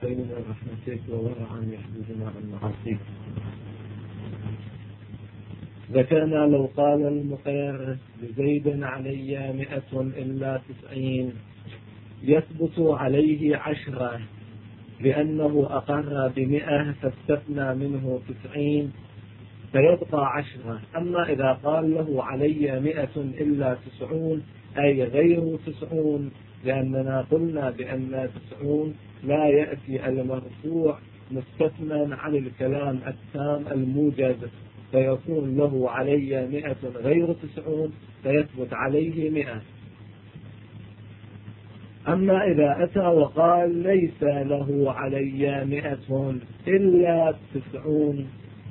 بين رحمتك وورعا يحدثنا عن معاصيك. ذكرنا لو قال المقر لزيد علي 100 إلا 90 يثبت عليه 10 لأنه أقر ب100 فاستثنى منه 90 فيبقى 10. أما إذا قال له علي 100 إلا 90 أي غير 90، لأننا قلنا بأن 90 لا يأتي المرفوع مستثنى عن الكلام التام الموجز، فيكون له علي 100 غير 90 فيثبت عليه 100. أما إذا أتى وقال ليس له علي 100 إلا 90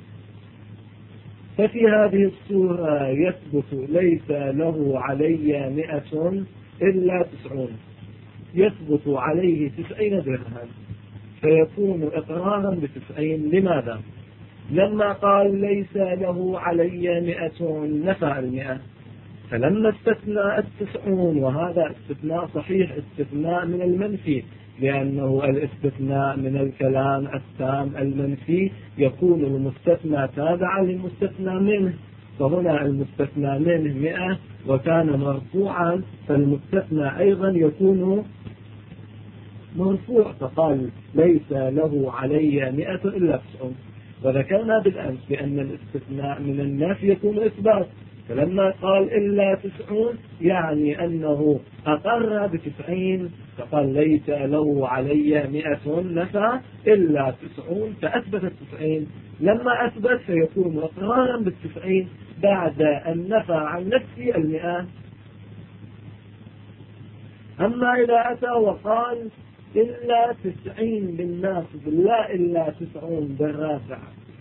ففي هذه الصورة يثبت ليس له علي 100 إلا 90، يثبت عليه 90 درهم فيكون إقرارا ب90. لماذا؟ لما قال ليس له علي 100 نفى 100، فلما استثنى 90 وهذا استثناء صحيح استثناء من المنفي، لأنه الاستثناء من الكلام التام المنفي يكون المستثنى تابعا للمستثنى منه، فهنا المستثنى منه 100 وكان مرفوعا، فالمستثنى أيضا يكون مرفوع، فقال ليس له علي 100 إلا 90. وذكرنا بالأمس بأن الاستثناء من النفي يكون إثبات، فلما قال إلا 90 يعني أنه أقر ب90، فقال ليس له علي 100 نفى إلا 90 فأثبت 90. لما أثبت فيكون إقرارا ب90 بعد أن نفى عن نفسه 100. أما إذا أتى وقال إلا 90 بالناصب لا إلا 90 بالرافع،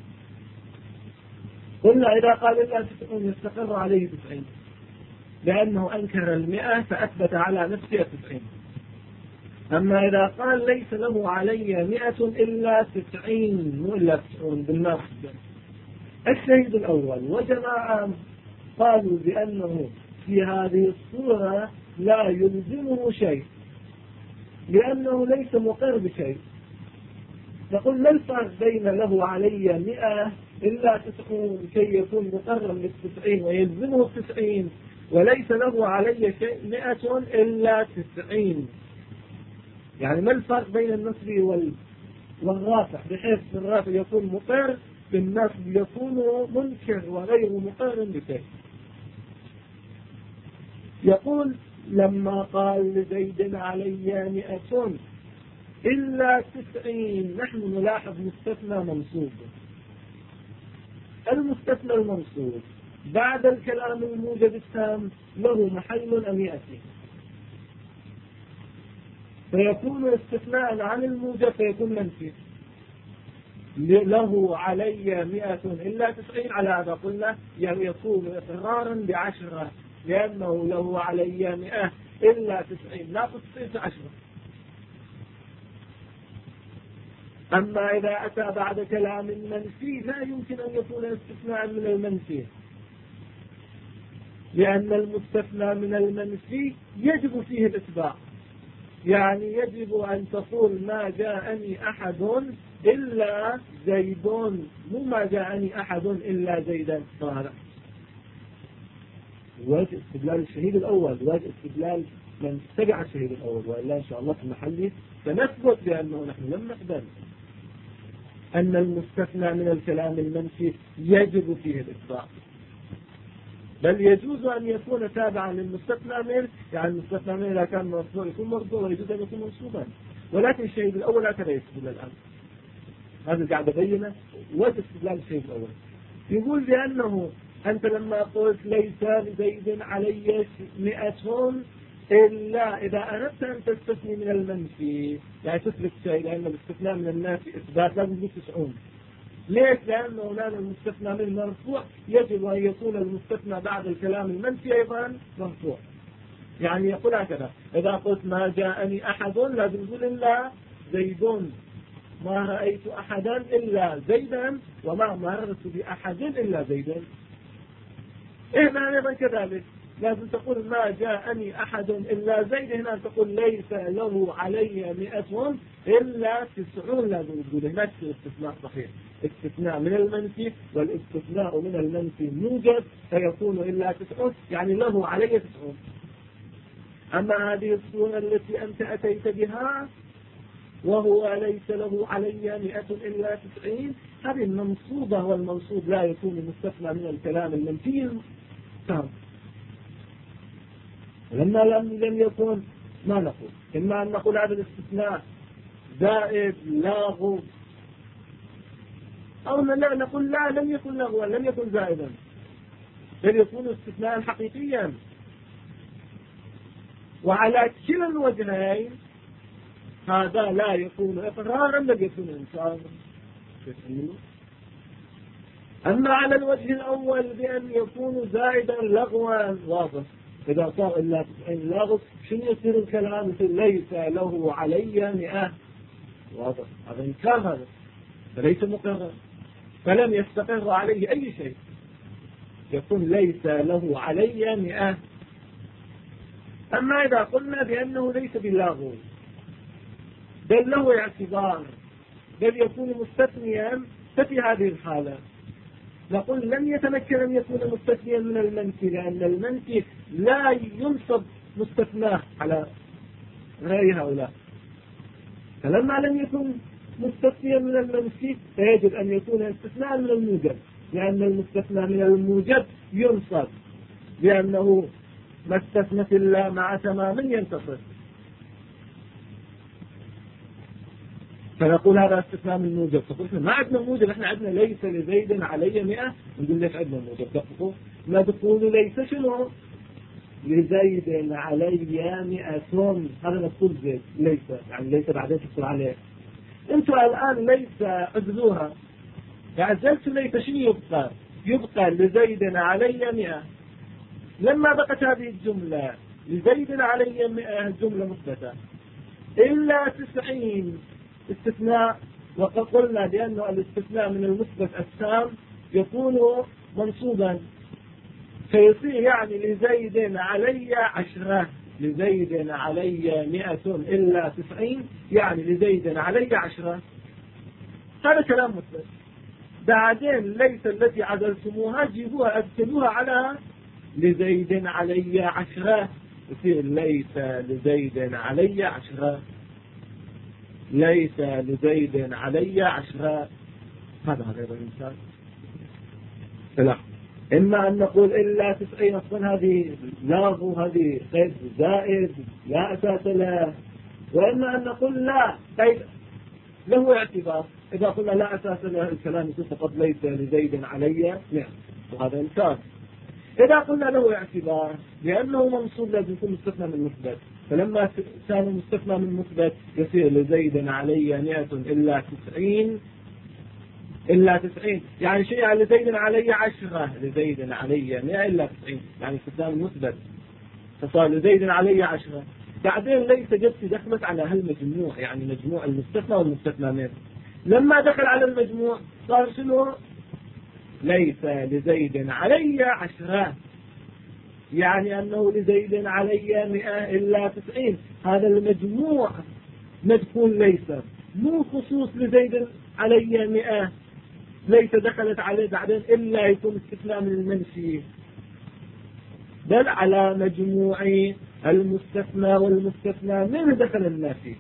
قلنا إذا قال إلا 90 يستقر عليه 90 لأنه أنكر 100 فأثبت على نفسه 90. أما إذا قال ليس له علي 100 إلا 90 مو إلا 90 بالناصب، الشهيد الأول وجماعة قالوا بأنه في هذه الصورة لا يلزمه شيء لأنه ليس مقر بشيء. نقول ما الفرق بين له علي 100 إلا 90 كي يكون مقرا بال90 ويلزمه 90، وليس له علي شيء 100 إلا 90؟ يعني ما الفرق بين النصب والرافع، بحيث الرافع يكون مقر بالنصب يكون منكر وغير مقر بشيء؟ يقول لما قال لزيد علي 100 إلا 90 نحن نلاحظ مستثنى منصوب. المستثنى المنصوب بعد الكلام الموجب التام له محل أم يأتي، فيكون استثناء عن الموجب فيكون منفي. له علي 100 إلا 90 على هذا قلنا يعني يكون إقرارا ب10 لأنه له علي 100 إلا 90 ناقص 90 10. أما إذا أتى بعد كلام منفي لا يمكن أن يكون استثناء من المنفي، لأن المستثنى من المنفي يجب فيه الإتباع، يعني يجب أن تقول ما جاءني أحد إلا زيدون، مو ما جاءني أحد إلا زيدا. هذا وجه استدلال الشهيد الأول، وجه استدلال من تبع الشهيد الأول، وإلا إن شاء الله في محله سنثبت بأنه نحن لم نقبل أن المستثنى من الكلام المنفي يجب فيه الإثبات، بل يجوز أن يكون تابعا للمستثنى منه، يعني المستثنى منه إذا كان مرفوع يكون مرفوع ويجوز أن يكون منصوبا، ولكن الشهيد الأول هكذا يستدل الآن. هذا قاعد أبينه وجه استدلال الشهيد الأول. يقول بأنه أنت لما قلت ليس لزيد علي 100 إلا إذا أردت أن تستثني من المنفي، يعني تثبت شيء، لأن الاستثناء من النافي إثبات لازم يكون 90. ليش؟ لأنه هنا المستثنى من مرفوع يجب أن يكون المستثنى بعد الكلام المنفي أيضا مرفوع. يعني يقول هكذا إذا قلت ما جاءني أحد لازم تقول إلا زيدون، ما رأيت أحدا إلا زيدا وما مررت بأحد إلا زيدا. هنا أيضا كذلك لازم تقول ما جاءني أحد إلا زيد، هنا تقول ليس له علي 100 إلا 90 لازم تقول هناك استثناء صحيح، استثناء من المنفي، والاستثناء من المنفي موجب فيكون إلا 90 يعني له علي 90. أما هذه الصورة التي أنت أتيت بها وهو ليس له علي 100 إلا 90 هذه المنصوبة، والمنصوب لا يكون مستثنى من الكلام المنفي فهم. لما لم يكن ما نقول، إما أن نقول هذا الاستثناء زائد لاغو، أو لا نقول لا لم يكن لغوا لم يكن زائدا، بل يكون استثناء حقيقيا. وعلى كلا الوجهين هذا لا يكون إقرارا بل يكون إنكارا. أما على الوجه الأول بأن يكون زائدا لغوا واضح، إذا صار إلا 90 لغو شنو يصير الكلام؟ مثل ليس له علي 100 واضح، هذا إنكار، هذا فليس مقرر، فلم يستقر عليه أي شيء، يكون ليس له علي 100. أما إذا قلنا بأنه ليس باللاغو بل له اعتبار بل يكون مستثنيا، ففي هذه الحالة نقول لم يتمكن أن يكون مستثنيا من المنفي، لأن المنفي لا ينصب مستثناه على غير هؤلاء. فلما لم يكن مستثنيا من المنفي فيجب أن يكون استثناء من الموجب، لأن المستثنى من الموجب ينصب، لأنه ما استثنت إلا مع تمام ينتصر. فنقول هذا استثناء من الموجب. تقول ما عندنا موجب، احنا عندنا ليس لزيد علي 100. نقول ليش عندنا موجب؟ دققوا، ما تقولوا ليس شنو؟ لزيد علي 100. هذا نقول زيد ليس، يعني ليس بعدين تقول عليه. انتوا الآن ليس عدلوها، عزلت ليس شنو يبقى؟ يبقى لزيد علي 100. لما بقت هذه الجملة لزيد علي 100 جملة مثبتة إلا 90 استثناء، وقد قلنا بأنه الاستثناء من المثبت التام يكون منصوبا، فيصير يعني لزيد علي 10، لزيد علي 100 إلا 90 يعني لزيد علي 10. هذا كلام مثبت. بعدين ليس التي عدلتموها جيبوها أدخلوها على لزيد علي 10، يصير ليس لزيد علي 10، ليس لزيد علي 10. هذا غير الإنسان. لا، إما أن نقول إلا 90 أصلا هذه لاغو، هذه قيد زائد لا أساس له، وإما أن نقول لا قيد له اعتبار. إذا قلنا لا أساس له الكلام يصير فقط ليس لزيد علي 100، وهذا إنكار. إذا قلنا له اعتبار لأنه منصوب لازم يكون مستثنى من مثبت، فلما كان مستثنى من مثبت يصير لزيد علي 100 إلا 90 إلا 90 يعني شيء على لزيد علي 10، لزيد علي 100 إلا 90 يعني استثناء من مثبت، فصار لزيد علي 10. بعدين ليس جبت دخلت على هالمجموع، يعني مجموع المستثنى والمستثنى منه. لما دخل على المجموع صار شنو؟ ليس لزيد علي 10 يعني أنه لزيد علي 100 إلا 90. هذا المجموع مدخول ليس، مو خصوص لزيد علي 100 ليس دخلت عليه بعدين إلا يكون استثناء من المنفي، بل على مجموع المستثنى والمستثنى منه دخل النافي.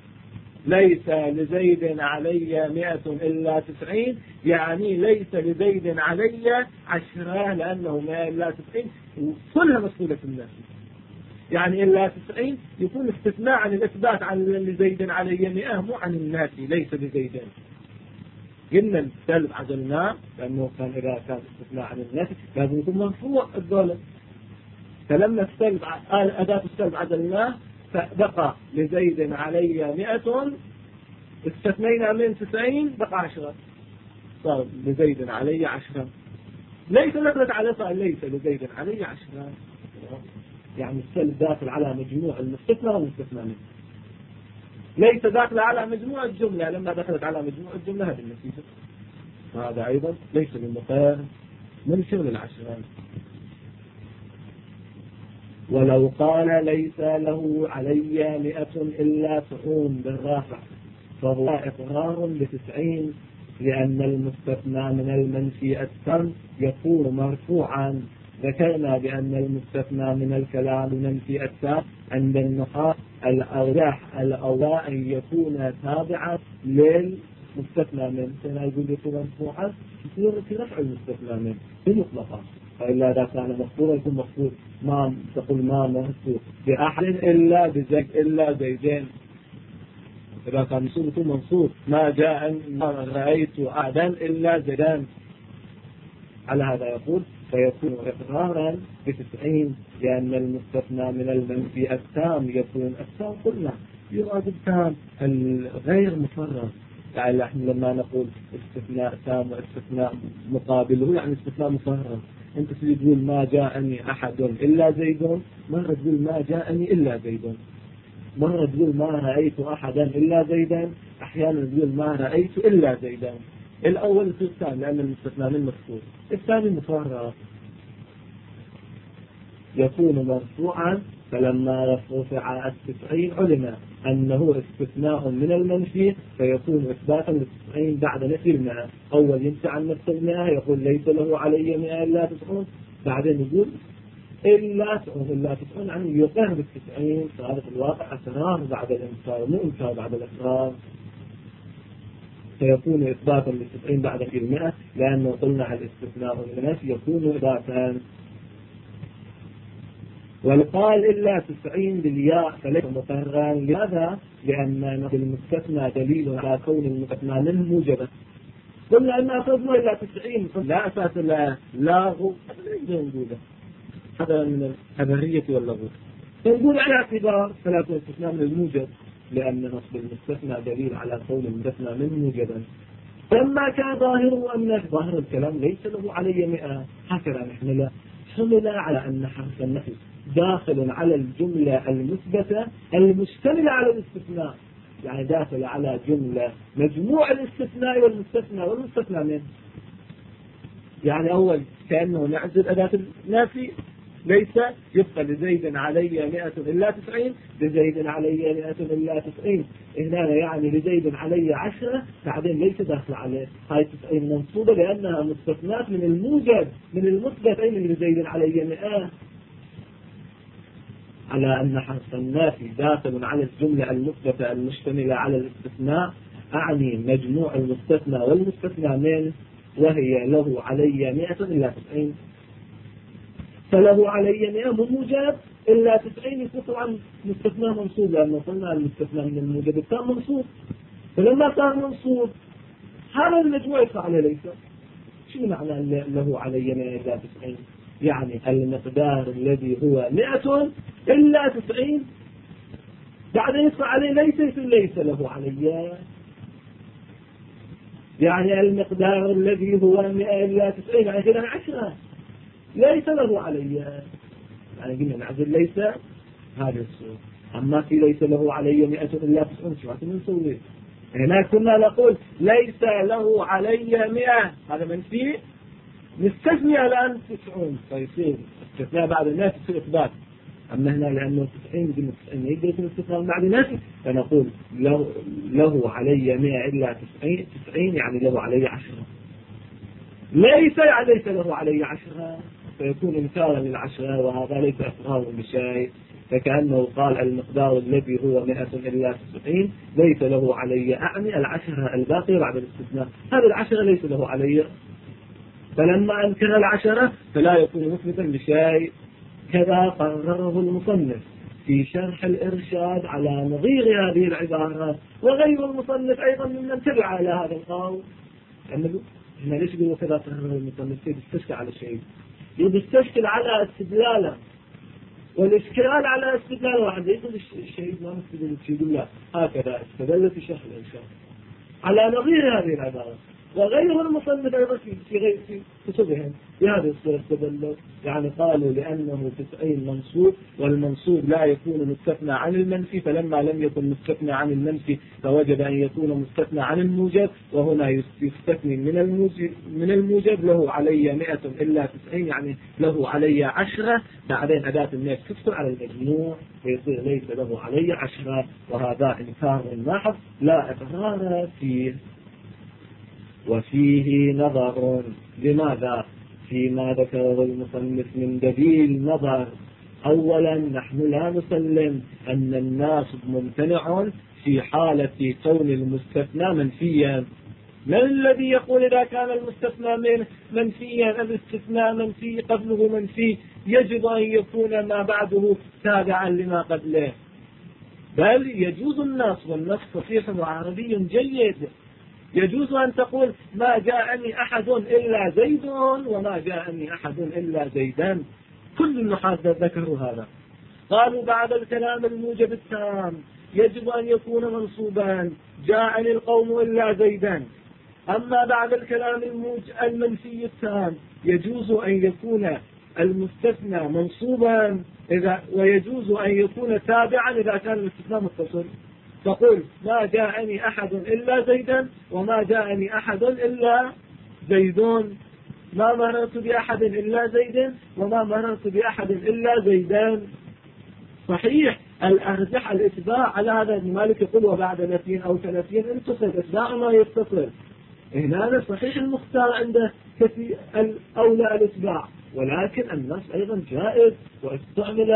ليس لزيد علي 100 إلا 90 يعني ليس لزيد علي 10 لأنه 100 إلا 90 كلها مسؤولة النافي، يعني إلا 90 يكون استثناء عن الإثبات عن لزيد علي 100 مو عن النافي ليس لزيد. قلنا السلب عدلناه لأنه كان إذا كان استثناء عن النافي لازم يكون مرفوع الدولة، فلما السلب أداة السلب عدلناه فبقى لزيد علي 100 استثنينا من 90 بقى 10 صار لزيد علي 10. ليس نقلت على صار ليس لزيد علي 10 يعني السلب داخل على مجموع المستثنى والمستثنى منه، ليس داخل على مجموع الجملة. لما دخلت على مجموع الجملة هذه النتيجة، هذا أيضا ليس بالمقير من شغل 10. ولو قال ليس له علي 100 إلا 90 بالرافع فهو إقرار ب90، لأن المستثنى من المنفي التام يكون مرفوعا. ذكرنا بأن المستثنى من الكلام المنفي التام عند النحاة الأولى أن يكون تابعا للمستثنى من، يقول يكون مرفوعا يصير في رفع المستثنى من بمطلقا، فإلا إذا كان مفروض يكون مفروض. ما تقول ما مرفوع بأحد إلا بزيد إلا زيدين، إذا كان منصوب يكون منصوب ما جاء ما رأيت أحدا إلا زيدان. على هذا يقول فيكون إقرارا ب90، لأن المستثنى من المنفي التام يكون التام قلنا يراد التام الغير مفرغ. يعني احنا لما نقول استثناء تام واستثناء مقابله يعني استثناء مفرغ. انت تقول ما جاءني أحد إلا زيد، مرة تقول ما جاءني إلا زيد، مرة تقول ما رأيت أحدا إلا زيدا، أحيانا تقول ما رأيت إلا زيدا. الأول في الثاني لأن المستثنى من مفروض، الثاني مفرغ يكون مرفوعا. فلما رفع 90 علم أنه استثناء من المنفي فيكون إثباتا ل90 بعد نفي المئة. أول ينفي عن نفس المئة يقول ليس له علي 100 إلا 90، بعدين يقول إلا 90 يعني يقر ب90. فهذا في الواقع أسرار بعد الإنكار مو إنكار بعد الإقرار، فيكون إثباتا ل90 بعد نفي المئة، لأنه قلنا الاستثناء من المنفي يكون إثباتا. والقال إلا 90 بالياء فليس مقررا. لماذا؟ لأن المستثنى دليل على كون المستثنى منه موجبا. قلنا أن أخذنا إلا 90 لا أساس لا موجودة، هذا من الخبرية واللغو. فنقول على اعتبار فلا يكون الاستثناء من الموجب، لأن نصب المستثنى دليل على كون المستثنى منه موجبا. لما كان ظاهره أن ظاهر الكلام ليس له علي 100، هكذا نحمل على أن حرف النفي داخل على الجملة المثبتة المشتملة على الاستثناء، يعني داخل على جملة مجموع الاستثناء والمستثنى منه. يعني أول كأنه نعزل أداة النافي، ليس يبقى لزيد علي 100 إلا 90، لزيد علي 100 إلا 90. هنا يعني لزيد علي 10، بعدين ليس داخل عليه هاي 90 منصوبة لأنها مستثنات من الموجب من المثبت أي من لزيد علي 100. على أن حرف النافي داخل على الجملة المثبتة المشتملة على الاستثناء، أعني مجموع المستثنى والمستثنى منه، وهي له علي 100 إلا 90. فله علي 100 من موجب إلا 90 يكون طبعا مستثنى منصوب، لأنه قلنا المستثنى من الموجب التام منصوب. فلما كان منصوب هذا المجموع يدفع عليه ليس. شو معنى له علي 100 إلا 90؟ يعني المقدار الذي هو 100 إلا 90 بعد يدفع عليه ليس له علي، يعني المقدار الذي هو 100 إلا 90 يعني كده 10 ليس له علي، يعني قلنا نعزل ليس هذا الصور. أما في ليس له علي 100 إلا 90 شو نسوي؟ هنا كنا نقول ليس له علي 100، هذا منفي نستثني الآن 90 فيصير استثناء بعد الناس يصير إثبات. أما هنا لأنه 90 قلنا 90 يقدر يكون استثناء بعد الناس، فنقول له علي 100 إلا 90 يعني له علي 10، ليس يعني ليس له علي 10 فيكون إنكارا لل10، وهذا ليس إقرار بشيء. فكأنه قال المقدار الذي هو 100 إلا 90 ليس له علي، أعني 10 الباقية بعد الاستثناء، هذا 10 ليس له علي. فلما أنكر 10 فلا يكون مثبتا بشيء. كذا قرره المصنف في شرح الإرشاد على نظير هذه العبارة، وغير المصنف أيضا ممن تبع على هذا القول. هنا ليش يقولوا كذا قرره المصنف؟ يستشكل على شيء، يستشكل على استدلاله، والإشكال على استدلال واحد يقول الشيء ما مستدل شيء، يقول لا هكذا استدل في شرح الإرشاد على نظير هذه العبارة. وغير المصنف أيضا في كتبهم بهذه الصورة استدلوا، يعني قالوا لأنه 90 منصوب، والمنصوب لا يكون مستثنى عن المنفي، فلما لم يكن مستثنى عن المنفي فوجب أن يكون مستثنى عن الموجب، وهنا يستثني من الموجب. له علي 100 إلا 90، يعني له علي 10، بعدين أداة الناس تدخل على المجموع ويصير ليس له علي 10، وهذا إنكار محض لا إقرار فيه. وفيه نظر. لماذا؟ فيما ذكره المصنف من دليل نظر. أولا نحن لا نسلم أن الناصب ممتنع في حالة كون المستثنى منفيا. من الذي يقول إذا كان المستثنى منه منفيا الاستثناء منفي قبله منفي يجب أن يكون ما بعده تابعا لما قبله؟ بل يجوز النصب، والنصب صحيح وعربي جيد. يجوز أن تقول ما جاءني أحد إلا زيد وما جاءني أحد إلا زيدان. كل النحاة ذكروا هذا. قالوا بعد الكلام الموجب التام يجب أن يكون منصوبا، جاءني القوم إلا زيدان. أما بعد الكلام المنفي التام يجوز أن يكون المستثنى منصوبا ويجوز أن يكون تابعا إذا كان الاستثناء متصل. تقول ما جاءني أحد إلا زيدا وما جاءني أحد إلا زيدون، ما مررت بأحد إلا زيد وما مررت بأحد إلا زيدان. صحيح الأرجح الإتباع على هذا. ابن مالك يقول وبعد 30 أو 30 انتصل إتباع ما يتصل. هنا صحيح المختار عنده كثير الأولى الإتباع، ولكن النص أيضا جائز واستعمل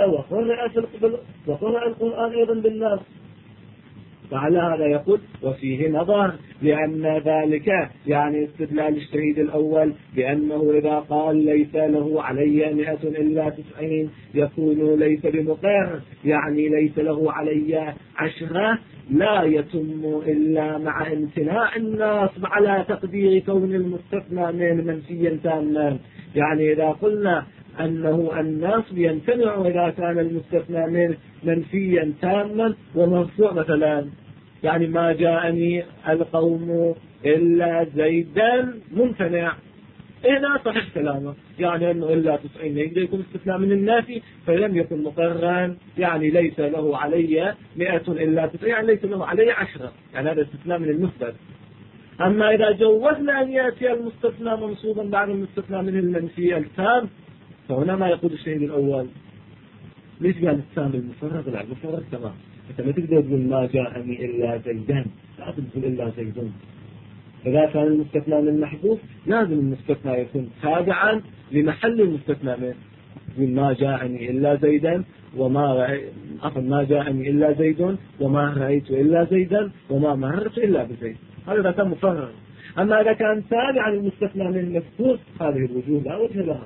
وقرأ القرآن أيضا بالنص. فعلى هذا يقول وفيه نظر، لأن ذلك يعني استدلال الشهيد الأول بأنه إذا قال ليس له علي 100 إلا 90 يكون ليس بمقر، يعني ليس له علي 10 لا يتم إلا مع امتناع النصب على تقدير كون المستثنى من منفيا تاما. يعني إذا قلنا أنه النصب يمتنع إذا كان المستثنى من منفيا تاما ومرفوع مثلا، يعني ما جاءني القوم إلا زيدا ممتنع. هنا صحيح كلامه، يعني أنه إلا 90 يقدر يكون استثناء من النافي فلم يكن مقررا، يعني ليس له علي 100 إلا 90، يعني ليس له علي 10، يعني هذا استثناء من المثبت. أما إذا جوزنا أن يأتي المستثنى منصوبا بعد المستثنى من المنفي التام فهنا ما يقول الشهيد الأول. ليش قال التام المفرد؟ لا المفرد تمام. أنت ما تقدر تقول ما جاءني إلا زيدان، لا تقول إلا زيدون. إذا كان المستثنى من محذوف لازم المستثنى يكون تابعا لمحل المستثنى منه. يقول ما جاءني إلا زيدان ما جاءني إلا زيد وما رأيت إلا زيدا وما مررت إلا بزيد. هذا إذا كان مفرد. أما إذا كان تابعا للمستثنى من مفتوح هذه الوجوه لا وجه لها.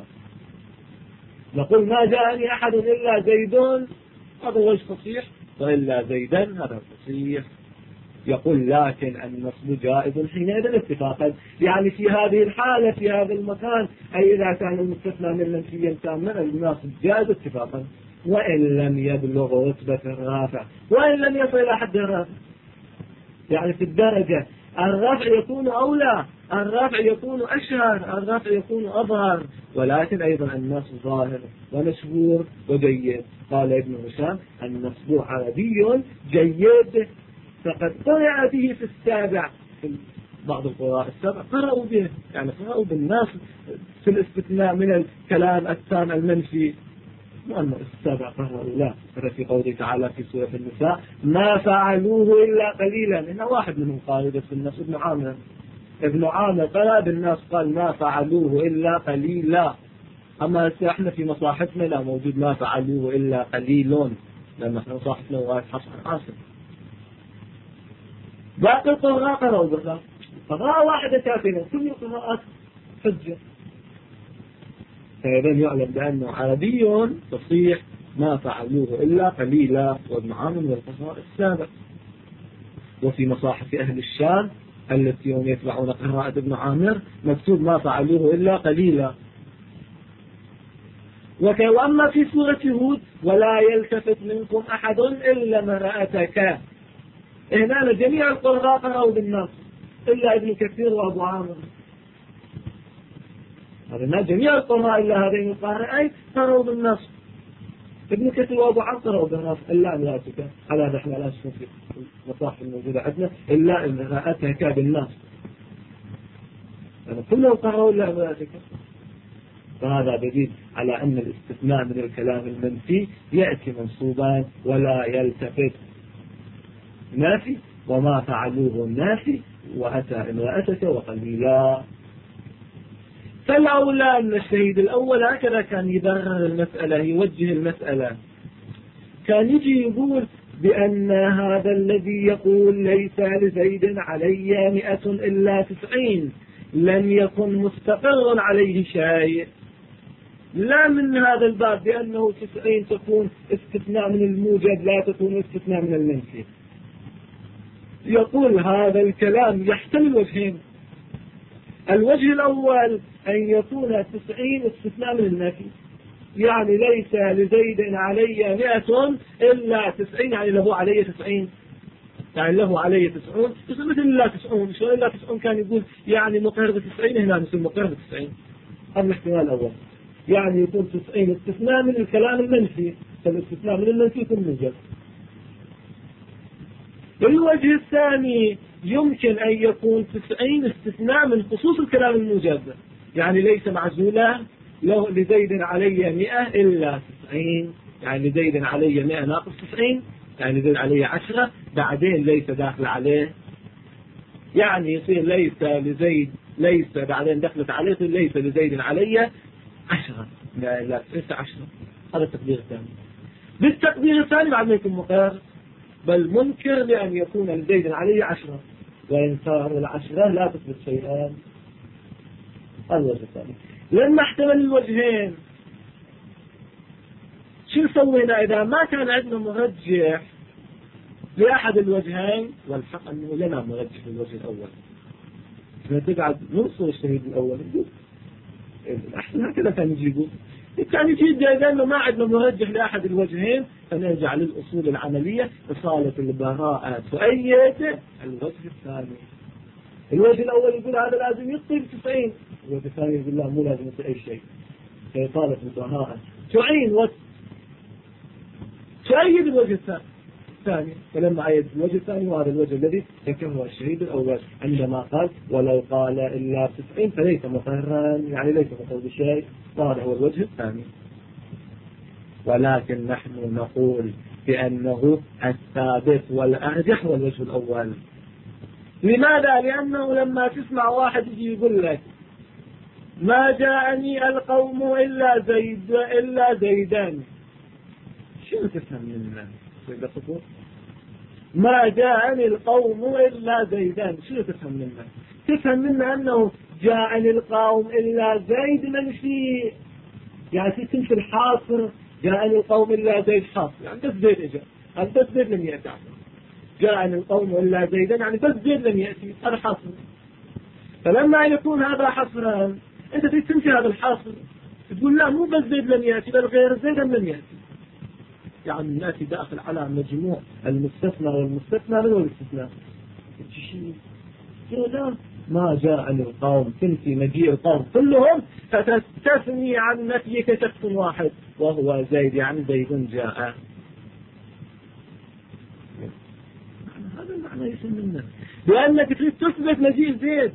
نقول ما جاءني أحد إلا زيدون هذا وجه فصيح، وإلا زيدا هذا فصيح. يقول لكن النصب جائز حينئذ اتفاقا، يعني في هذه الحالة في هذا المكان أي إذا كان المستثنى من منفيا تاما النصب جائز اتفاقا، وإن لم يبلغ رتبة الرافع، وإن لم يصل إلى حد الرافع. يعني في الدرجة الرفع يكون أولى، الرفع يكون أشهر، الرفع يكون أظهر، ولكن أيضا النصب ظاهر ومشهور وجيد. قال ابن هشام النصب عربي جيد، فقد قرأ به في السابع، في بعض القراء السابع قرأوا به، يعني قرأوا بالنصب في الاستثناء من الكلام التام المنفي. وأما السابع قرأوا لا، في قوله تعالى في سورة النساء ما فعلوه إلا قليلا. إن واحد منهم قال في النص ابن عامر قرأ بالنص قال ما فعلوه إلا قليلا. أما احنا في مصاحفنا لا موجود ما فعلوه إلا قليلون، لأن احنا مصاحفنا رواية حفص عن عاصم. باقي القراء قرأوا بالنص، قراءة واحدة كافية، كل القراءات حجة. فإذا يعلم بأنه عربي تصيح ما فعلوه إلا قليلا، وابن عامر من القراء السابع. وفي مصاحف أهل الشام التي هم يتبعون قراءة ابن عامر مكتوب ما فعلوه إلا قليلا. وأما في سورة هود ولا يلتفت منكم أحد إلا امرأتك، هنا جميع القراء قرأوا بالنص، إلا ابن كثير وأبو عامر. هذا جميع القراء إلا هذين القارئين قرأوا بالنص. ابن كثير وأبو عامر قرأوا بالنص إلا أن يأتك على هذا احنا لا نشوف في المصاحف الموجودة عندنا إلا أنها أتك بالنص. كلهم قرأوا إلا أن يأتك. فهذا دليل على أن الاستثناء من الكلام المنفي يأتي منصوبا ولا يلتفت نافي، وما فعلوه النافي وأتى امرأتك وقليلا. فالأولى أن الشهيد الأول هكذا كان يبرر المسألة، يوجه المسألة. كان يجي يقول بأن هذا الذي يقول ليس لزيد علي 100 إلا 90 لم يكن مستقر عليه شيء، لا من هذا الباب بأنه 90 تكون استثناء من الموجب لا تكون استثناء من المنفي. يقول هذا الكلام يحتمل وجهين. الوجه الأول أن يكون 90 استثناء من النفي، يعني ليس لزيد علي 100 إلا 90، يعني له علي 90، يعني له علي 90 مثل إلا 90. شو إلا 90 كان يقول يعني مقر ب90، هنا مثل مقر ب90. هذا الاحتمال الأول، يعني يكون 90 استثناء من الكلام المنفي، فالاستثناء من المنفي يكون موجب. الوجه الثاني يمكن أن يكون 90 استثناء من خصوص الكلام الموجب، يعني ليس معزولا له لزيد علي 100 إلا 90، يعني لزيد علي 100 ناقص 90، يعني لزيد علي 10 بعدين ليس داخل عليه، يعني يصير ليس لزيد ليس بعدين دخلت عليه ليس لزيد علي 10 لا 10. هذا التقدير الثاني. بالتقدير الثاني بعد ما يكون مقر بل منكر لأن يكون لزيد علي 10، وإن صار 10 لا تثبت شيئا. الوجه الثاني لما احتمل الوجهين شو سوينا إذا ما كان عندنا مرجح لأحد الوجهين؟ والحق أنه لنا مرجح للوجه الأول، تقعد ننصر الشهيد الأول الأحسن هكذا كان يجيبوا. كان يجيب لأنه ما عندنا مرجح لأحد الوجهين فنرجع للأصول العملية إصالة البراءة تؤيد الوجه الثاني. الوجه الأول يقول هذا لازم يطيب 90، الوجه الثاني يقول لا مو لازم يطيب أي شيء، فإصالة البراءة تعين تؤيد الوجه الثاني. فلما أيد الوجه الثاني وهذا الوجه الذي ذكره الشهيد الأول عندما قال ولو قال إلا 90 فليس مقرا، يعني ليس مقر بشيء، وهذا هو الوجه الثاني. ولكن نحن نقول بأنه الثابت والأرجح هو الوجه الأول. لماذا؟ لأنه لما تسمع واحد يجي يقول لك ما جاءني القوم إلا زيدان، شو تفهم منه؟ ما جاءني القوم إلا زيدان، شو تفهم منه؟ تفهم منه أنه جاءني القوم إلا زيد منفي، يعني تمشي الحاصر جاءني القوم إلا زيد حاصر، يعني بس زيد إجا، يعني بس زيد لم يأتي. جاءني القوم إلا زيدا يعني بس زيد لم يأتي، هذا حاصر. فلما يكون هذا حصرا أنت تمشي هذا الحاصر تقول لا مو بس زيد لم يأتي بل غير زيد لم يأتي، يعني نأتي داخل على مجموع المستثنى والمستثنى من الاستثناء. لا ما جاءني القوم تنفي مجيء القوم كلهم فتستثني عن نفيك شخص واحد وهو زيد، يعني زيد جاء. هذا المعنى يسمى لأنك تريد تثبت مجيء زيد.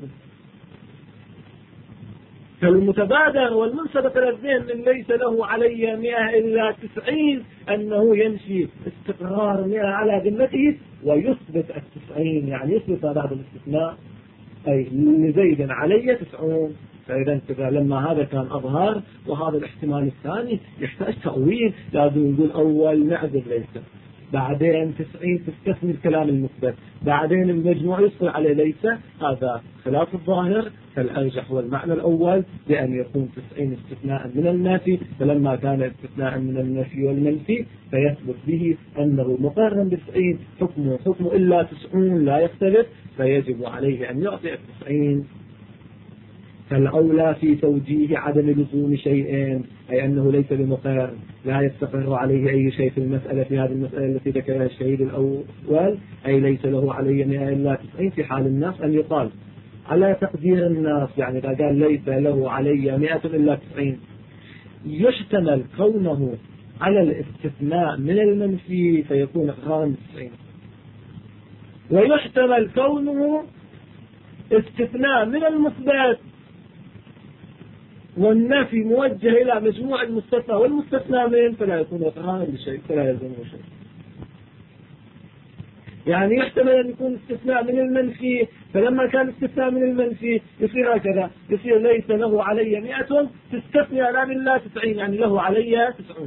فالمتبادر والمنسبق إلى الذهن من ليس له علي 100 إلا 90 أنه يمشي استقرار 100 على ذمته ويثبت 90، يعني يثبت بعد الاستثناء أي لزيد علي 90. فإذا لما هذا كان أظهر وهذا الاحتمال الثاني يحتاج تأويل، لازم يقول أول نعذب ليس، بعدين 90 تستثني الكلام المثبت، بعدين المجموع يدخل عليه ليس. هذا خلاف الظاهر، فالأرجح هو المعنى الأول بأن يكون 90 استثناء من النافي، فلما كان استثناء من النفي والمنفي فيثبت به أنه مقارن ب90 حكمه إلا 90 لا يختلف، فيجب عليه أن يعطي 90. فالأولى في توجيه عدم لزوم شيئين أي أنه ليس بمقر، لا يستقر عليه أي شيء في المسألة، في هذه المسألة التي ذكرها الشهيد الأول، أي ليس له علي 100 إلا 90 في حال النص أن يقال على تقدير النص، يعني إذا قال ليس له علي 100 إلا 90 يحتمل كونه على الاستثناء من المنفي فيكون إقرارا ب90، ويحتمل كونه استثناء من المثبت والنفي موجه إلى مجموع المستثنى والمستثنى من فلا يكون إقرارا بشيء، فلا يلزمه شيء. يعني يحتمل أن يكون استثناء من المنفي، فلما كان استثناء من المنفي يصير هكذا، يصير ليس له علي 100 تستثني على من لا 90، يعني له علي 90.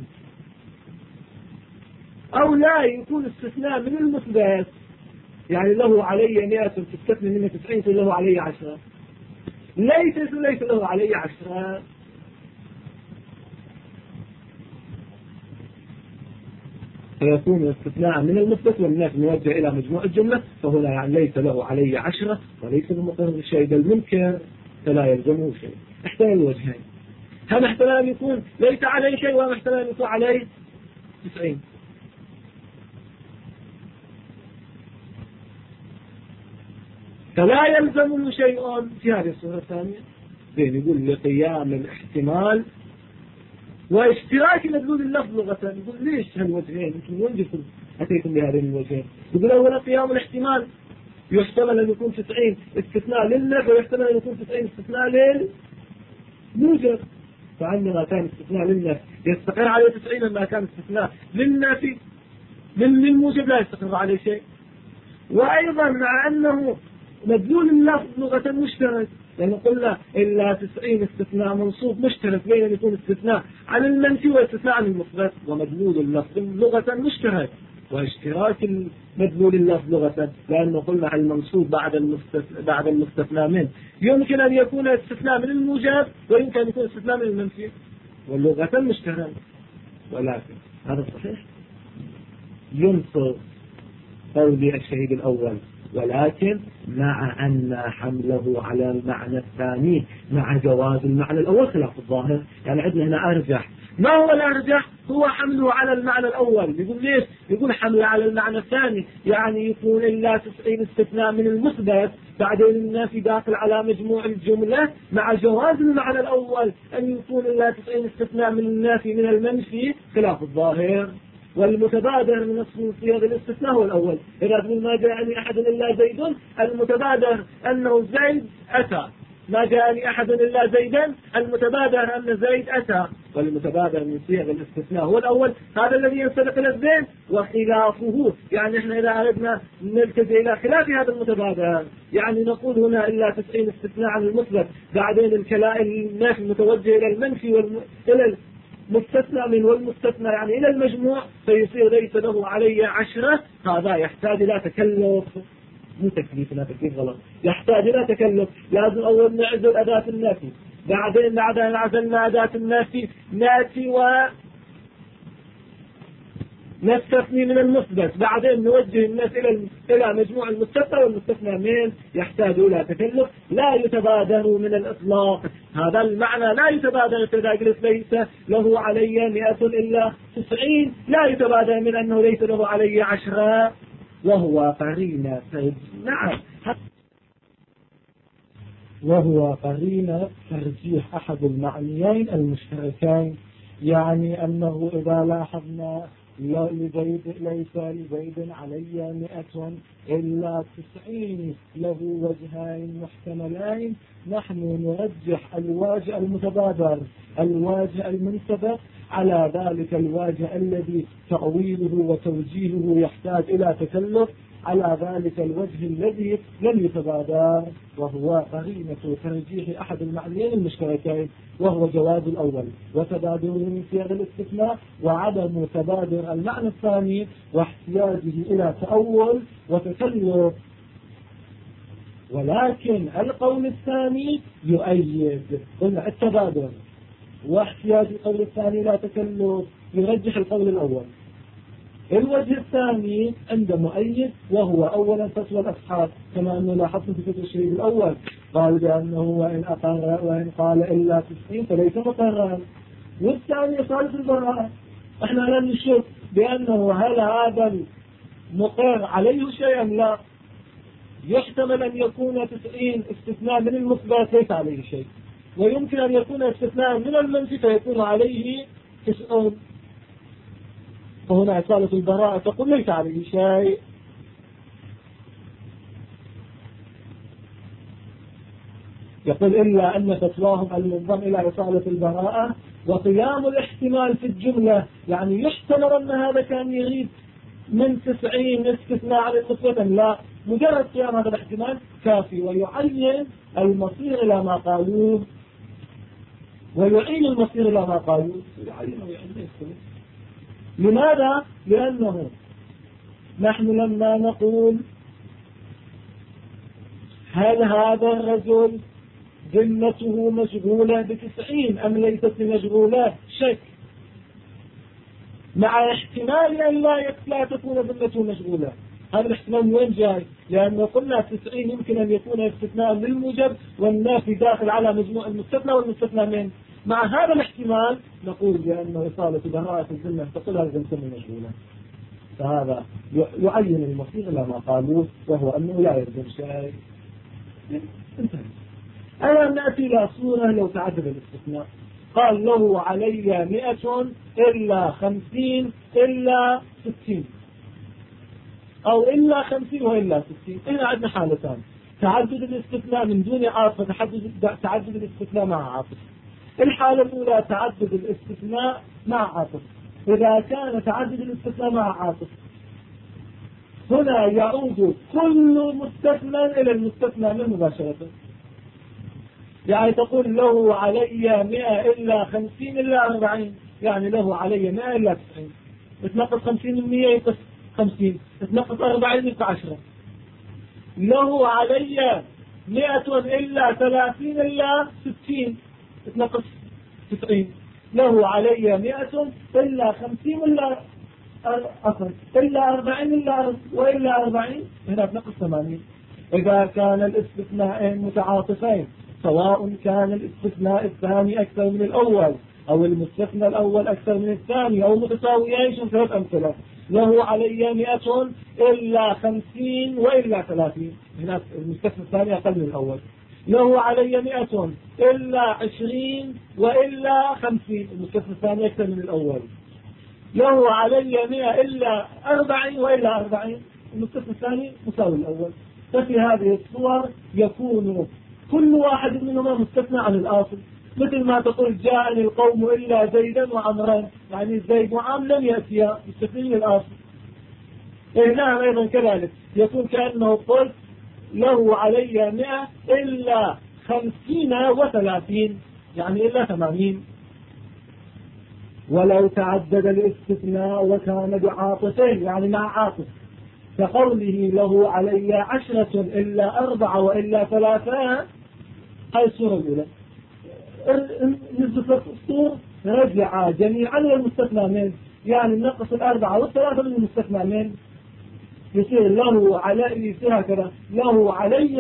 أو لا يكون استثناء من المثبت، يعني له علي 100 تستثني منه 90 له علي 10، ليس له علي 10. فيكون الاستثناء من المثبت والنفي موجه إلى مجموع الجملة، فهنا يعني ليس له علي 10 وليس بمقر شيء، بل منكر فلا يلزمه شيء. احتمال الوجهين، هم احتمال أن يكون ليس عليه شيء، وهم احتمال أن يكون عليه 90. فلا يلزمه شيء في هذه الصورة الثانية. زين، يقول لقيام الاحتمال واشتراك مدلول اللفظ لغة. يقول ليش هالوجهين؟ يمكن وين أتيتم بهذين الوجهين؟ يقول أولا قيام الاحتمال يحتمل أن يكون 90 استثناء للنفي، ويحتمل أن يكون 90 استثناء للموجب. فعندما كان استثناء للنفي يستقر عليه 90، لما كان استثناء للنفي للموجب لا يستقر عليه شيء. وأيضا مع أنه مدلول اللفظ لغة مشترك، لأنه قلنا إلا 90 استثناء منصوب مشترك بين أن يكون استثناء عن المنفي واستثناء عن المثبت، ومدلول اللفظ لغة مشترك، واشتراك مدلول اللفظ لغة، لأنه قلنا المنصوب بعد المستثنى منه يمكن أن يكون استثناء من الموجب ويمكن أن يكون استثناء من المنفي، واللغة مشترك. ولكن هذا صحيح ينصب قول الشهيد الأول، ولكن مع أن حمله على المعنى الثاني مع جواز المعنى الأول خلاف الظاهر. يعني عندنا هنا أرجح. ما هو الأرجح؟ هو حمله على المعنى الأول. يقول ليش؟ يقول حمله على المعنى الثاني، يعني يكون إلا 90 استثناء من المثبت، بعدين النافي داخل على مجموع الجملة، مع جواز المعنى الأول أن يكون إلا 90 استثناء من النافي من المنفي خلاف الظاهر. والمتبادر من صيغ الاستثناء هو الأول. إذا تقول ما جاءني أحد إلا زيد، المتبادر أنه زيد أتى، ما جاءني أحد إلا زيدا، المتبادر أن زيد أتى، والمتبادر من صيغ الاستثناء هو الأول، هذا الذي ينسبق إلى الذهن. وخلافه يعني إحنا إذا أردنا نلتجئ إلى خلاف هذا المتبادر، يعني نقول هنا إلا 90 استثناء عن المثبت، بعدين النافي متوجه إلى المنفي إلى مستثنى من والمستثنى يعني إلى المجموع، فيصير ليس له علي 10. هذا يحتاج إلى تكلف، مو تكليف، لا تكليف غلط، يحتاج إلى تكلف. لازم أول نعزل أداة النافي، بعدين بعد أن عزلنا أداة النافي نأتي ونستثني من المثبت، بعدين نوجه الناس إلى مجموع المستثنى والمستثنى من، يحتاج إلى تكلف. لا يتبادر من الإطلاق، هذا المعنى لا يتبادر. إذا قلت ليس له علي 100 إلا 90، لا يتبادر من أنه ليس له علي 10، وهو قرينة. نعم، وهو قرينة ترجيح أحد المعنيين المشتركين، يعني أنه إذا لاحظنا ليس لزيد علي 100 إلا 90 له وجهين محتملين، نحن نرجح الواجه المتبادر، الواجه المنسبة، على ذلك الواجه الذي تأويله وتوجيهه يحتاج إلى تكلف، على ذلك الوجه الذي لم يتبادر، وهو قرينة ترجيح أحد المعنيين المشتركين، وهو جواز الأول وتبادر من صيغ الاستثناء، وعدم تبادر المعنى الثاني واحتياجه إلى تأول وتكلف. ولكن القول الثاني يؤيد، قلنا التبادر واحتياج القول الثاني لا تكلف يرجح القول الأول. الوجه الثاني عند مؤيد، وهو أولا فتوى الأصحاب، كما أنه لاحظنا في فتوى الشهيد الأول قال بأنه وإن قال إلا 90 فليس مقررا، والثاني إصالة البراءة. احنا لا نشك بأنه هل هذا المقر عليه شيء أم لا. يحتمل أن يكون 90 استثناء من المثبت ليس عليه شيء، ويمكن أن يكون استثناء من المنفي فيكون عليه 90. فهنا إصالة البراءة تقول ليس عليه شيء. يقول إلا أن فتواهم المنظم إلى إصالة البراءة وقيام الاحتمال في الجملة، يعني يحتمل أن هذا كان يريد من 90 استثناء عن المثبت، لا، مجرد قيام هذا الاحتمال كافي، ويعين المصير إلى ما قالوه، ويعين المصير إلى ما قالوه، لماذا؟ لأنه نحن لما نقول هل هذا الرجل ذمته مشغولة ب90 أم ليست مشغولة، شك، مع احتمال أن لا تكون ذمته مشغولة. هذا الاحتمال من وين جاي؟ لأنه قلنا 90 يمكن أن يكون استثناء للموجب والنافي داخل على مجموع المستثنى والمستثنى منه. مع هذا الاحتمال نقول بأنه إصالة براءة الذمة تقول هذا ذمته مشغولة، فهذا يعين المصير إلى ما قالوه، وهو أنه لا يلزم شيء. انتهى. الآن نأتي إلى صورة لو تعدد الاستثناء، قال له علي 100 إلا 50 إلا 60، أو إلا 50 وإلا 60. هنا عندنا حالتان: تعدد الاستثناء من دون عاطفة، تعدد الاستثناء مع عاطفة. الحالة الأولى تعدد الاستثناء مع عاطفة. إذا كان تعدد الاستثناء مع عاطفة هنا يعود كل مستثنى إلى المستثنى منه مباشرة. يعني تقول له علي 100 إلا 50 إلا 40، يعني له علي 100 إلا 90. تنقص 50 من 100 ينقص 50، تنقص 40 ينقص 10. له علي 100 إلا 30 إلا 60، تنقص 90. له علي 100 إلا 50 إلا إلا 40 وإلا 40، هنا تنقص 80. إذا كان الاستثناءين متعاطفين، سواء كان الاستثناء الثاني أكثر من الأول أو المستثنى الأول أكثر من الثاني أو متساويين، ثلاث أمثلة: له علي 100 إلا 50 وإلا 30، هنا المستثنى الثاني أقل من الأول. له علي 100 إلا 20 وإلا 50، المستثنى الثاني أكثر من الأول. له علي 100 إلا 40 وإلا 40، المستثنى الثاني مساوي الأول. ففي هذه الصور يكون كل واحد منهما مستثنى عن الآخر، مثل ما تقول جاءني القوم إلا زيدا وعمرا، يعني زيد وعم لم يأتيا، مستثنين الآخر. نعم أيضا كذلك يكون كأنه قلت له علي 100 إلا 50 و30، يعني إلا 80. ولو تعدد الاستثناء وكان بعاطفين، يعني مع عاطف، كقوله له علي 10 إلا 4 وإلا 3، هاي الصورة الأولى. نزلت الصور رجع جميعا للمستثنى منه، يعني نقص 4 و3 من المستثنى منه، يصير له علي، يصير هكذا: له علي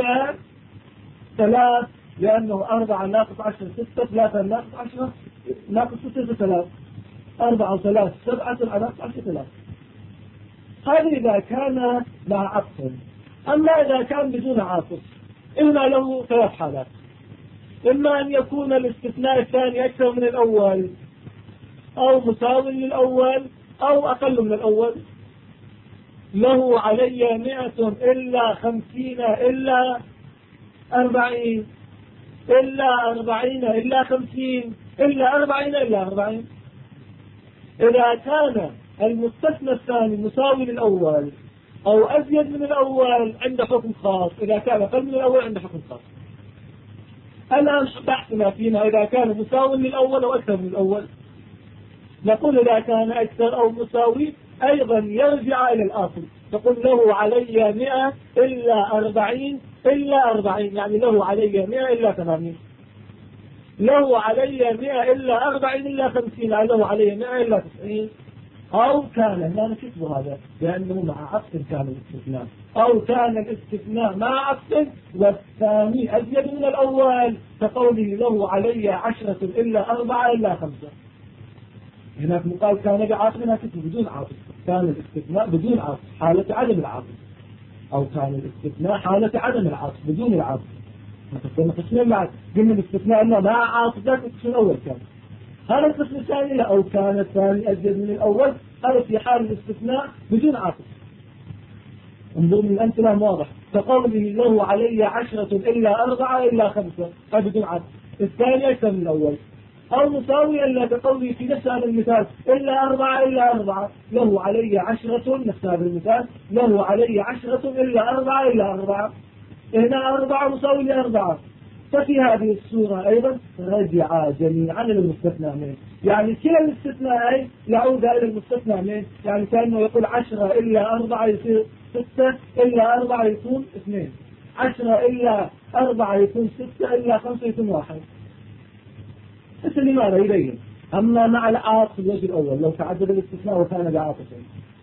3 لأنه 4 ناقص 10 6، 3 ناقص 10 ناقص 6 3، 4 و3 7 ناقص 10 3. هذا إذا كان مع عطف. أما إذا كان بدون عاطف، إما له ثلاث حالات: إما أن يكون الاستثناء الثاني أكثر من الأول أو مساوي للأول أو أقل من الأول. له علي 100 إلا 50 إلا 40 إلا 40 إلا 50 إلا 40 إلا 40. إذا كان المستثنى الثاني مساوي للأول أو أزيد من الأول عند حكم خاص، إذا كان أقل من الأول عند حكم خاص. الآن بحثنا فيما إذا كان مساوي للأول أو أكثر من الأول. نقول إذا كان أكثر أو مساوي أيضا يرجع إلى الآخر، تقول له علي 100 إلا 40 إلا 40، يعني له علي 100 إلا 80. له علي 100 إلا 40 إلا 50، يعني له علي 100 إلا 90. أو كان هنا نكتب هذا لأنه مع عطف كان الاستثناء، أو كان الاستثناء مع عطف والثاني أزيد من الأول، كقوله له علي 10 إلا 4 إلا 5. هناك مقال كان بعاطف، هناك بدون عاطف. كان الاستثناء بدون عاطف حالة عدم العاطف، أو كان الاستثناء حالة عدم العاطف بدون العاطف. ما قسمين بعد قلنا الاستثناء أنه مع عاطف، ذاك القسم الأول كان. هذا القسم الثاني لا، أو كان الثاني أزيد من الأول، هذا في حال الاستثناء بدون عاطف. انظر من الأمثلة واضح، كقوله له علي 10 إلا 4 إلا 5، هذا بدون عاطف. الثاني أكثر من الأول، أو مساويا لا، كقوله في نفس هذا المثال إلا 4 إلا 4، له علي 10 نفس هذا المثال، له علي 10 إلا 4 إلا 4، هنا 4 مساوي ل4. ففي هذه الصورة أيضا رجع جميعا إلى المستثنى منه، يعني كلا الاستثناءين يعود إلى المستثنى منه. يعني كأنه يقول 10 إلا 4 يصير 6، إلا 4 يكون 2، 10 إلا 4 يكون 6، إلا 5 يكون 1. بس لماذا يبين؟ أما مع العاطف الوجه الأول لو تعدد الاستثناء وكان بعاطفا.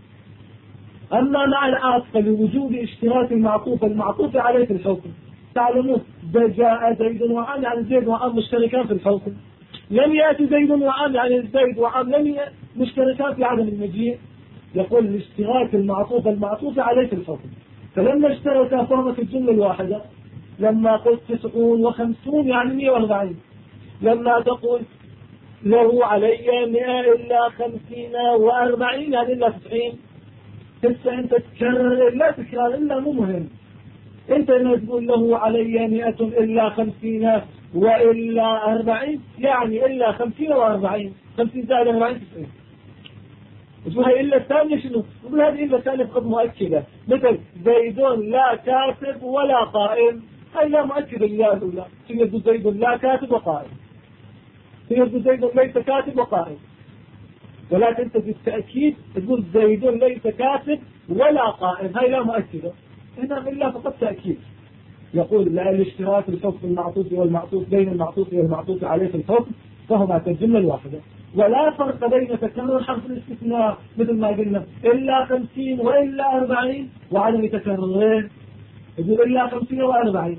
أما مع العاطف لوجود اشتراك المعطوف عليه في الحكم. تعلمون جاء زيد وعم، يعني زيد وعم مشتركان في الحكم. لم يأتي زيد وعم، يعني زيد وعم لم مشتركان في عدم المجيء. يقول الاشتراك المعطوف عليه في الحكم. فلما اشتركا فهم في الجملة الواحدة. لما قلت 59 و50 يعني 140. لما تقول له علي 100 إلا 50 و40 يعني إلا 90. لسه أنت تكرر إلا تكرار إلا مو مهم. أنت لما تقول له علي 100 إلا 50 وإلا 40 يعني إلا 50 و40، 50 زائد 40 90. تقول هاي إلا الثانية شنو؟ تقول هذه إلا الثانية فقط مؤكدة، مثل زيدون لا كاتب ولا قائم، هاي لا مؤكدة لله الأولى. تقول زيد لا كاتب وقائم، تقول زيد ليس كاتب وقائم. ولكن أنت بالتأكيد تقول زيد ليس كاتب ولا قائم، هاي لا مؤكدة. هنا إلا فقط تأكيد. يقول لا الاشتراك الحكم المعطوف والمعطوف بين المعطوف والمعطوف عليه في الحكم فهما كالجملة الواحدة، ولا فرق بين تكرر حرف الاستثناء مثل ما قلنا إلا 50 وإلا 40 وعدم تكرره، يقول إلا 50 و40.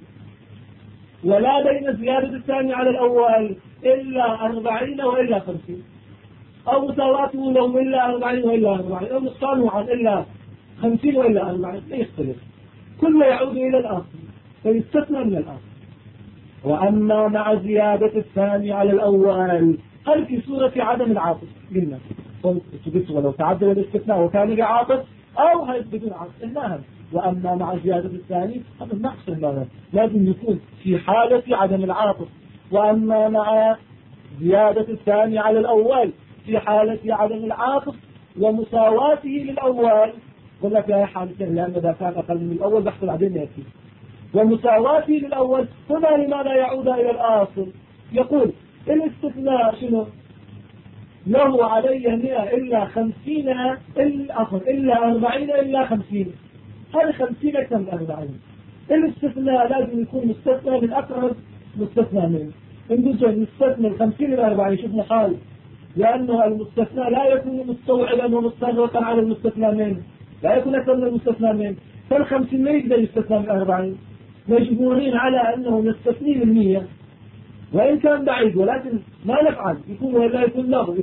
ولا بين زيادة الثاني على الأول إلا 40 وإلا 50، أو مساواته لهم إلا 40 وإلا 40، أو نقصانه عن إلا 50 وإلا 40، لا يختلف، كله يعود إلى الأصل فيستثنى من الأصل. وأما مع زيادة الثاني على الأول هل في صورة عدم العاطف قلنا ولو تعدل الاستثناء وكان بعاطف أو هل بدون عاطف إنها. وأما مع زيادة الثاني هذا النقص لازم يكون في حالة عدم العاطف. وأما مع زيادة الثاني على الأول في حالة عدم العاطف ومساواته للأول، قلنا في هذه حالتين لأن إذا كان أقل من الأول بحث بعدين يأتي. ومساواته للأول هنا لماذا يعود إلى الأصل؟ يقول الاستثناء شنو؟ له علي 100 إلا 50 إلا 40 إلا 50، هذا 50 أكثر من 40. الاستثناء لازم يكون مستثنى من أقرب مستثنى منه. نقول نستثنى 50 إلى 40 شوف محال، لأنه المستثنى لا يكون مستوعبا ومستغرقا على المستثنى منه، لا يكون أكثر من المستثنى منه. فال50 ما يقدر يستثنى من 40. مجبورين على أنه نستثني من 100 وإن كان بعيد، ولكن ما نفعل، يكون ولا يكون له،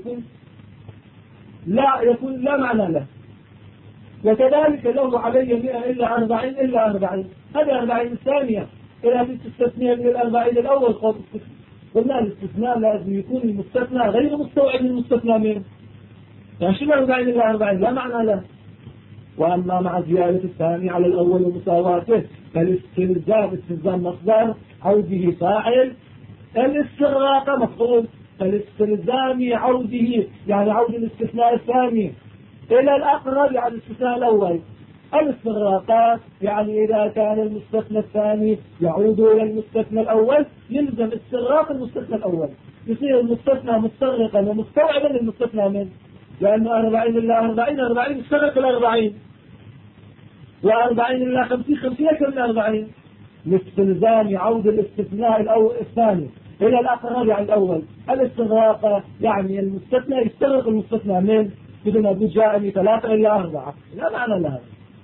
يكون لا معنى له. وكذلك له علي 100 إلا 40 إلا 40، هذه 40 الثانية إلى تستثني من 40 الأول. قلنا الاستثناء لازم يكون المستثنى غير مستوعب المستثنى منه، يعني شنو 40 إلا 40 لا معنى له. وأما مع زيادة الثاني على الأول ومساواته فالاستلزام مصدر عوده فاعل، الاستغراق مفعول. فالاستلزام عوده يعني عود الاستثناء الثاني إلى الأقرب يعني الاستثناء الأول. الاستغراقات يعني إذا كان المستثنى الثاني يعود إلى المستثنى الأول يلزم استغراق المستثنى الأول، يصير المستثنى مستغرقا ومستوعبا للمستثنى منه، لأنه 40 إلا 40 استغرق ال40، و40 إلا 50 أكثر من 40. الاستلزام يعود الاستثناء الثاني إلى الأقرب يعني الأول. الاستغراق يعني المستثنى يستغرق المستثنى منه، بدون أن جاءني 3 إلا 4 لا معنى لها،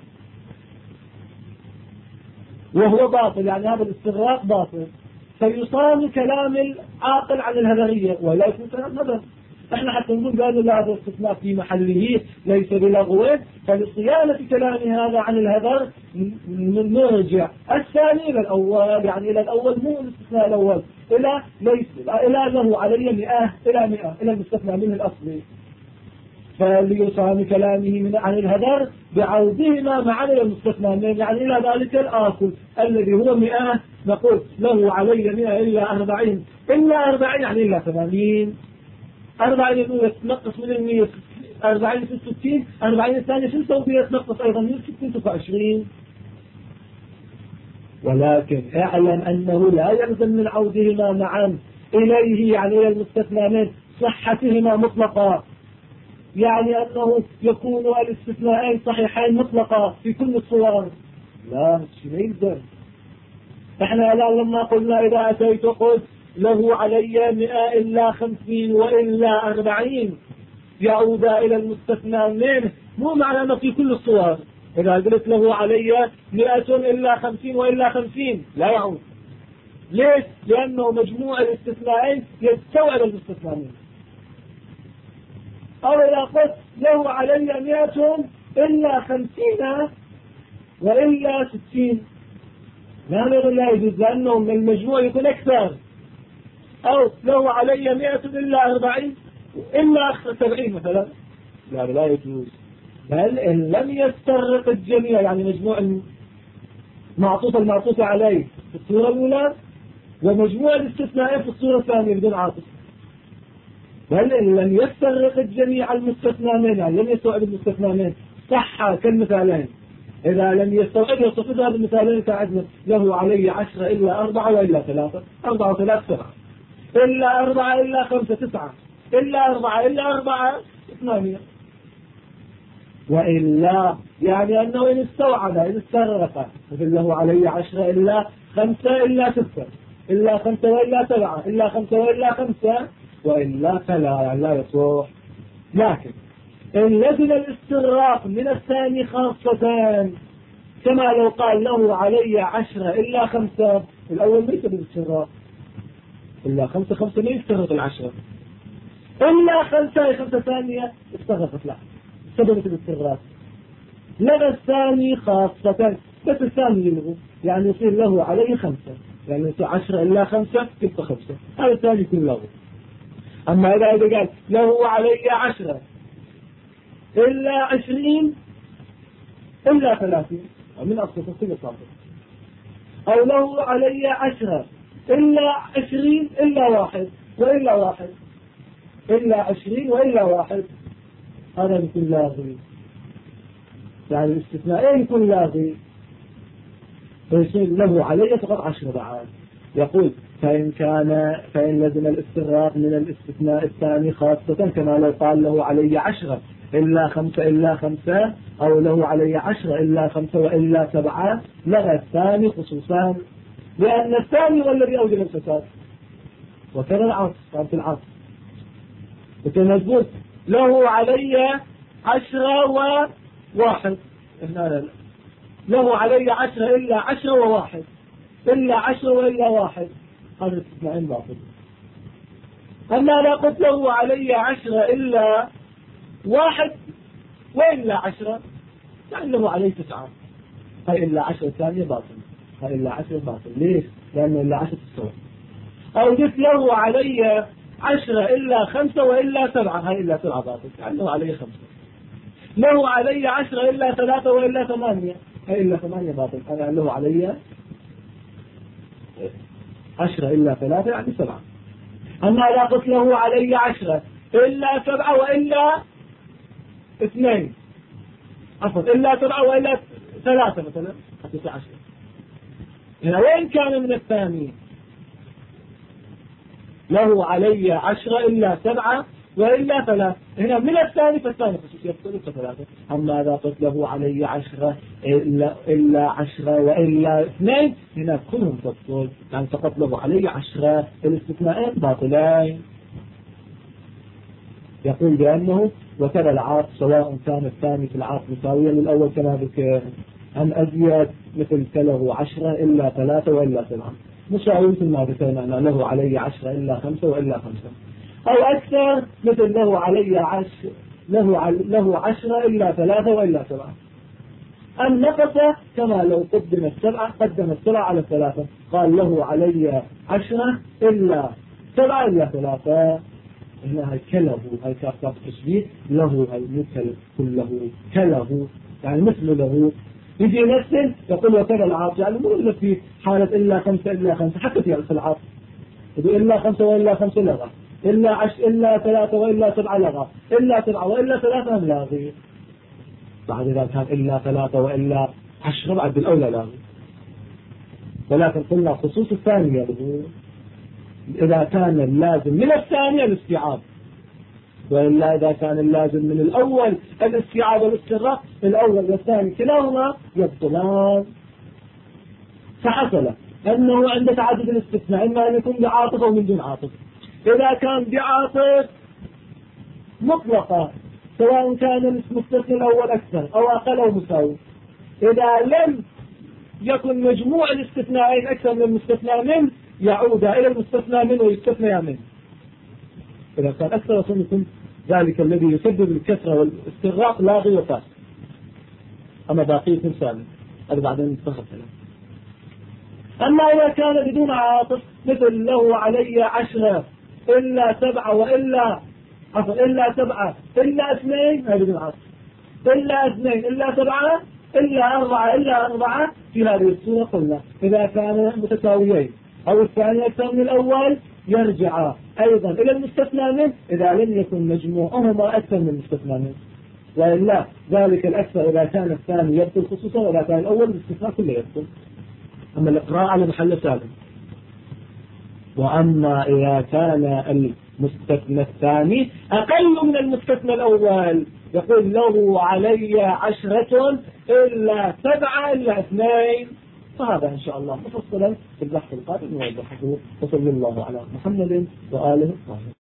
وهو باطل، يعني هذا الاستغراق باطل. فيصان كلام العاقل عن الهذرية ولا يكون كلام هذر، احنا حتى نقول بأن هذا الاستثناء في محله ليس بلغوه، فلصيانة كلام هذا عن الهذر نرجع الثاني إلى الأول، يعني إلى الأول مو الاستثناء الأول، إلى ليس إلى له علي 100 إلى 100 إلى المستثنى منه الأصلي، فليفهم كلامه عن الهذر بعودهما معا إلى المستثنى منه، يعني إلى ذلك الآكل الذي هو 100 نقول له علي 100 إلا 40 إلا 40 يعني إلا 80. 40 الأولى تنقص من 100 40 في 60 40 الثانية شو نسوي فيها تنقص أيضا من 60 تبقى 20. ولكن اعلم أنه لا يلزم من عودهما معا إليه يعني إلى المستثنى منه صحتهما مطلقا، يعني أنه يكون الاستثناءين صحيحين مطلقا في كل الصور، لا شيء يلزم. احنا الآن لما قلنا إذا أتيت قلت له علي 100 إلا 50 وإلا 40 يعود إلى المستثنى منه، مو معنى أنه في كل الصور. إذا قلت له علي 100 إلا 50 وإلا 50 لا يعود. ليش؟ لأنه مجموع الاستثناءين يستوعب المستثنى منه. أو إذا قلت له علي 100 إلا 50 وإلا 60 لا يجوز، لأنه المجموع يكون أكثر. أو له علي 100 إلا 40 إلا 70 مثلا، لا يجوز. بل إن لم يستغرق الجميع، يعني مجموع المعطوف عليه في الصورة الأولى ومجموع الاستثناء في الصورة الثانية بدون عاطف، بل إن لم يستغرق الجميع المستثنى منه، يعني لم يستوعب المستثنى منه صح كالمثالين. إذا لم يستوعب يصفد هذا المثالين كعدنا له علي 10 إلا 4 وإلا 3 4 و3 7 إلا 4 إلا 5 9 إلا 4 إلا 4 8 وإلا يعني أنه إن استوعب إن استغرق مثل له علي 10 إلا 5 إلا 6 إلا 5 وإلا 7 إلا 5 وإلا 5 وإلا فلا، يعني لا يصح. لكن إن لزم الاستغراق من الثاني خاصة، كما لو قال له علي 10 إلا 5 الأول ليس بالاستغراق إلا 5 ما يستغرق 10 إلا 5 ثانية استغرقت له سببت الاستغراق. لغى الثاني خاصة بس الثاني يلغو، يعني يصير له علي 5 يعني يصير 10 إلا 5 تبقى 5، هذا الثاني يكون لغو. أما إذا قال له علي 10 إلا 20 إلا 30 من أصل تصير صادق، أو له علي 10 إلا 20 إلا 1 وإلا 1 إلا 20 وإلا 1 هذا يكون لاغي، يعني الاستثناء يكون لاغي فيصير له علي فقط 10 بعد. يقول فإن لزم الاستغراق من الاستثناء الثاني خاصة، كما لو قال له علي 10 إلا 5 إلا 5 أو له علي 10 إلا 5 وإلا 7 لغى الثاني خصوصا، لأن الثاني هو الذي أوجب الفساد. وكان العصر كانت العصر وكان مجبور له علي 10 و1 له علي 10 إلا 10 و1 إلا 10 وإلا 1 هذا الاستثناءين باطل. أما لا قلت له علي 10 إلا 1 وإلا 10 يعني له عليه 9 هاي إلا 10 الثانية باطل، هاي إلا 10 باطل. ليش؟ لأنه إلا 10 تسوي. أو قلت له علي 10 إلا 5 وإلا 7 هاي إلا 7 باطل، يعني له علي 5. له علي 10 إلا 3 وإلا 8 هاي إلا 8 باطل، أنا له علي 10 إلا 3 يعني 7. أما لا قلت له علي 10 إلا 7 وإلا 2 عفوا إلا 7 وإلا 3 مثلا حتى 10 هنا وين كان من الثاني؟ له علي 10 إلا 7 وإلا 3 هنا من الثاني فالثاني خصوصية 3. أما إذا قلت له علي 10 إلا 10 وإلا 2 هنا كلهم تبطل، يعني فقط له علي 10 الاستثناءين باطلين. يقول بأنه وكذا العاطف سواء كان الثاني في العاطف مساويا للأول كما ذكر أن أزيد مثل كله 10 إلا 3 وإلا 7 مساوي مثل ما ذكرنا أن له علي 10 إلا 5 وإلا 5. أو أكثر مثل له علي 10 له 10 إلا 3 وإلا 7. النقص كما لو قدم 7 على 3 قال له علي 10 إلا 7 إلا 3. هنا هاي كله، هاي كافة تشبيه له، هاي مثل كله كله يعني مثل له. يجي يمثل يقول وكذا العاطف، يعني مو إلا في حالة إلا 5 إلا 5 حتى في العاطف إلا 5 وإلا 5 لغة، إلا 3 وإلا 7 لغة، إلا 7 وإلا 3 لاغي. بعد إذا كان إلا 3 وإلا 10 بعد بالأولى لاغي. ولكن قلنا خصوص الثانية له إذا كان اللازم من الثانية الاستيعاب، وإلا إذا كان اللازم من الأول الاستيعاب والاستغراق، الأول والثاني كلاهما يبطلان. فحصل أنه عند تعدد الاستثناء إما أن يكون بعاطف أو من دون عاطف. إذا كان بعاطف مطلقة سواء كان المستثنى الأول أكثر أو أقل أو مساوي، إذا لم يكن مجموع الاستثناءين أكثر من المستثنى منه يعود إلى المستثنى منه ويستثنى منه. إذا كان أكثر يكون ذلك الذي يسبب الكسرة والاستغراق لاغي وفاسد. أما بقية سالم هذا بعدين نتفق كلام. أما إذا كان بدون عاطف مثل له علي 10 إلا 7 وإلا إلا 7 إلا 2 هذا بدون عاطف، إلا 2 إلا 7 إلا 4 إلا 4 في هذه الصورة قلنا إذا كان متساويين أو الثاني أكثر من الأول يرجع أيضا إلى المستثنى منه إذا لم يكن مجموعهما أكثر من المستثنى منه، وإلا ذلك الأكثر إذا كان الثاني يبطل خصوصا وإذا كان الأول الاستثناء كله يبطل. أما الإقراء على محل سالم. وأما إذا كان المستثنى الثاني أقل من المستثنى الأول يقول له علي 10 إلا 7 إلا 2، فهذا إن شاء الله مفصلا في البحث القادم نوضحه. وصلى الله على محمد وآله وصحبه.